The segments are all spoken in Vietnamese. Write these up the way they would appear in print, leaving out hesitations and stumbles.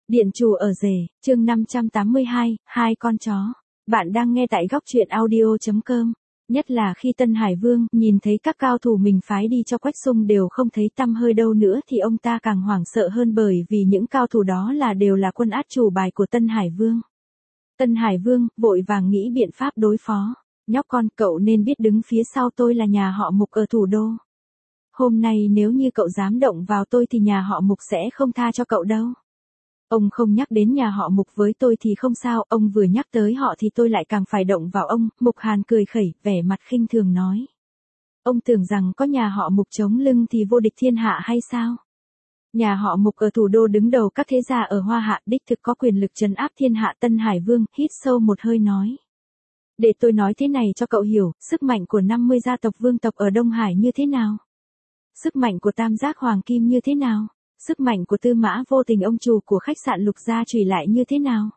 Điện chủ ở rể, chương 582, hai con chó. Bạn đang nghe tại góc truyện audio.com. Nhất là khi Tân Hải Vương nhìn thấy các cao thủ mình phái đi cho Quách Xung đều không thấy tăm hơi đâu nữa thì ông ta càng hoảng sợ hơn, bởi vì những cao thủ đó đều là quân át chủ bài của Tân Hải Vương. Tân Hải Vương vội vàng nghĩ biện pháp đối phó. Nhóc con, cậu nên biết đứng phía sau tôi là nhà họ Mục ở thủ đô. Hôm nay nếu như cậu dám động vào tôi thì nhà họ Mục sẽ không tha cho cậu đâu. Ông không nhắc đến nhà họ Mục với tôi thì không sao, ông vừa nhắc tới họ thì tôi lại càng phải động vào ông. Mục Hàn cười khẩy, vẻ mặt khinh thường nói. Ông tưởng rằng có nhà họ Mục chống lưng thì vô địch thiên hạ hay sao? Nhà họ Mục ở thủ đô đứng đầu các thế gia ở Hoa Hạ, đích thực có quyền lực trấn áp thiên hạ. Tân Hải Vương hít sâu một hơi nói. Để tôi nói thế này cho cậu hiểu, sức mạnh của 50 gia tộc vương tộc ở Đông Hải như thế nào? Sức mạnh của Tam Giác Hoàng Kim như thế nào? Sức mạnh của Tư Mã Vô Tình, ông chủ của khách sạn Lục Gia Trùy lại như thế nào?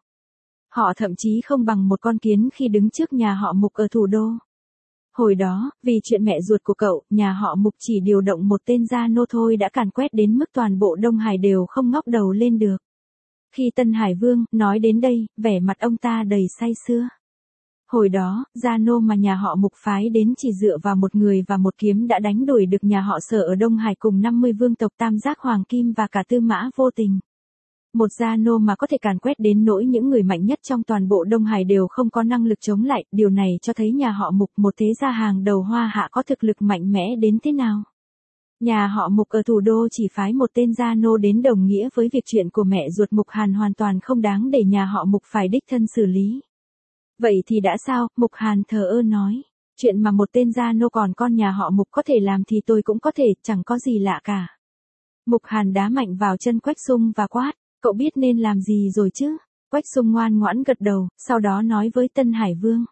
Họ thậm chí không bằng một con kiến khi đứng trước nhà họ Mục ở thủ đô. Hồi đó, vì chuyện mẹ ruột của cậu, nhà họ Mục chỉ điều động một tên gia nô thôi đã càn quét đến mức toàn bộ Đông Hải đều không ngóc đầu lên được. Khi Tân Hải Vương nói đến đây, vẻ mặt ông ta đầy say sưa. Hồi đó, gia nô mà nhà họ Mục phái đến chỉ dựa vào một người và một kiếm đã đánh đuổi được nhà họ Sở ở Đông Hải cùng 50 vương tộc Tam Giác Hoàng Kim và cả Tư Mã Vô Tình. Một gia nô mà có thể càn quét đến nỗi những người mạnh nhất trong toàn bộ Đông Hải đều không có năng lực chống lại, điều này cho thấy nhà họ Mục, một thế gia hàng đầu Hoa Hạ, có thực lực mạnh mẽ đến thế nào. Nhà họ Mục ở thủ đô chỉ phái một tên gia nô đến đồng nghĩa với việc chuyện của mẹ ruột Mục Hàn hoàn toàn không đáng để nhà họ Mục phải đích thân xử lý. Vậy thì đã sao? Mục Hàn thờ ơ nói. Chuyện mà một tên gia nô còn con nhà họ Mục có thể làm thì tôi cũng có thể, chẳng có gì lạ cả. Mục Hàn đá mạnh vào chân Quách Xung và quát. Cậu biết nên làm gì rồi chứ? Quách Xung ngoan ngoãn gật đầu, sau đó nói với Tân Hải Vương.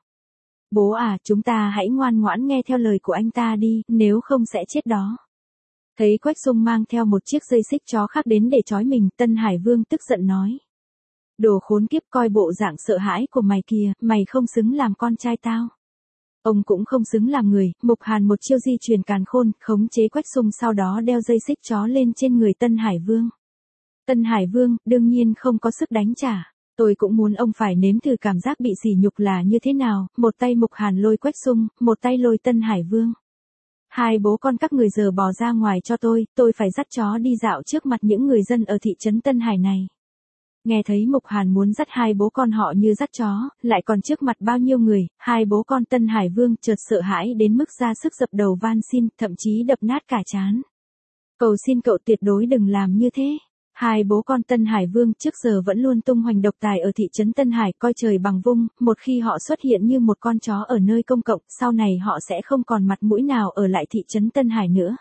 Bố à, chúng ta hãy ngoan ngoãn nghe theo lời của anh ta đi, nếu không sẽ chết đó. Thấy Quách Xung mang theo một chiếc dây xích chó khác đến để trói mình, Tân Hải Vương tức giận nói. Đồ khốn kiếp, coi bộ dạng sợ hãi của mày kìa, mày không xứng làm con trai tao. Ông cũng không xứng làm người. Mục Hàn một chiêu di truyền càn khôn, khống chế Quách Xung, sau đó đeo dây xích chó lên trên người Tân Hải Vương. Tân Hải Vương, đương nhiên không có sức đánh trả. Tôi cũng muốn ông phải nếm thử cảm giác bị sỉ nhục là như thế nào. Một tay Mục Hàn lôi Quách Xung, một tay lôi Tân Hải Vương. Hai bố con các người giờ bỏ ra ngoài cho tôi phải dắt chó đi dạo trước mặt những người dân ở thị trấn Tân Hải này. Nghe thấy Mục Hàn muốn dắt hai bố con họ như dắt chó, lại còn trước mặt bao nhiêu người, hai bố con Tân Hải Vương chợt sợ hãi đến mức ra sức dập đầu van xin, thậm chí đập nát cả trán. Cầu xin cậu tuyệt đối đừng làm như thế. Hai bố con Tân Hải Vương trước giờ vẫn luôn tung hoành độc tài ở thị trấn Tân Hải, coi trời bằng vung, một khi họ xuất hiện như một con chó ở nơi công cộng, sau này họ sẽ không còn mặt mũi nào ở lại thị trấn Tân Hải nữa.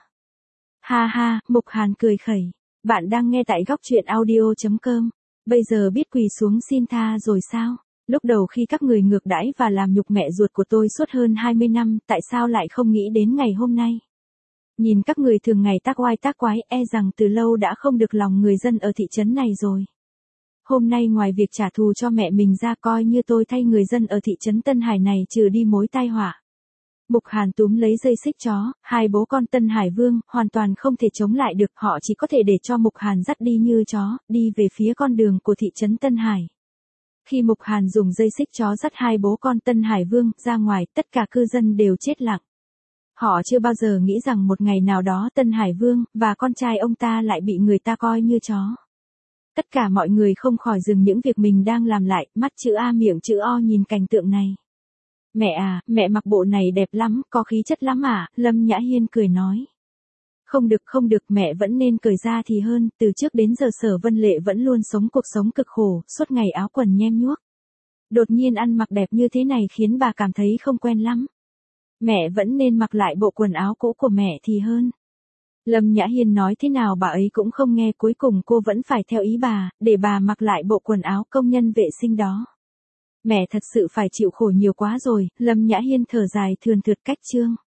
Ha ha, Mục Hàn cười khẩy. Bạn đang nghe tại góc truyện audio.com. Bây giờ biết quỳ xuống xin tha rồi sao? Lúc đầu khi các người ngược đãi và làm nhục mẹ ruột của tôi suốt hơn 20 năm, tại sao lại không nghĩ đến ngày hôm nay? Nhìn các người thường ngày tác oai tác quái, e rằng từ lâu đã không được lòng người dân ở thị trấn này rồi. Hôm nay ngoài việc trả thù cho mẹ mình ra, coi như tôi thay người dân ở thị trấn Tân Hải này trừ đi mối tai họa. Mục Hàn túm lấy dây xích chó, hai bố con Tân Hải Vương hoàn toàn không thể chống lại được, họ chỉ có thể để cho Mục Hàn dắt đi như chó, đi về phía con đường của thị trấn Tân Hải. Khi Mục Hàn dùng dây xích chó dắt hai bố con Tân Hải Vương ra ngoài, tất cả cư dân đều chết lặng. Họ chưa bao giờ nghĩ rằng một ngày nào đó Tân Hải Vương và con trai ông ta lại bị người ta coi như chó. Tất cả mọi người không khỏi dừng những việc mình đang làm lại, mắt chữ A miệng chữ O nhìn cảnh tượng này. Mẹ à, mẹ mặc bộ này đẹp lắm, có khí chất lắm à, Lâm Nhã Hiên cười nói. Không được, mẹ vẫn nên cởi ra thì hơn, từ trước đến giờ Sở Vân Lệ vẫn luôn sống cuộc sống cực khổ, suốt ngày áo quần nhem nhuốc. Đột nhiên ăn mặc đẹp như thế này khiến bà cảm thấy không quen lắm. Mẹ vẫn nên mặc lại bộ quần áo cũ của mẹ thì hơn. Lâm Nhã Hiên nói thế nào bà ấy cũng không nghe, cuối cùng cô vẫn phải theo ý bà, để bà mặc lại bộ quần áo công nhân vệ sinh đó. Mẹ thật sự phải chịu khổ nhiều quá rồi, Lâm Nhã Hiên thở dài thườn thượt cách chương.